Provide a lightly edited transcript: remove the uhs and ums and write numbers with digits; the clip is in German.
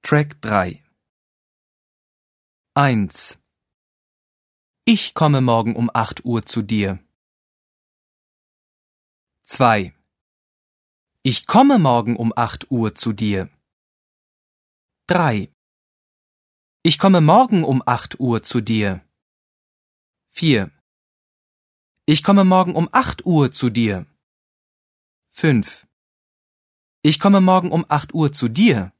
Track 3. 1. Ich komme morgen um 8 Uhr zu dir. 2. Ich komme morgen um 8 Uhr zu dir. 3. Ich komme morgen um 8 Uhr zu dir. 4. Ich komme morgen um 8 Uhr zu dir. 5. Ich komme morgen um 8 Uhr zu dir.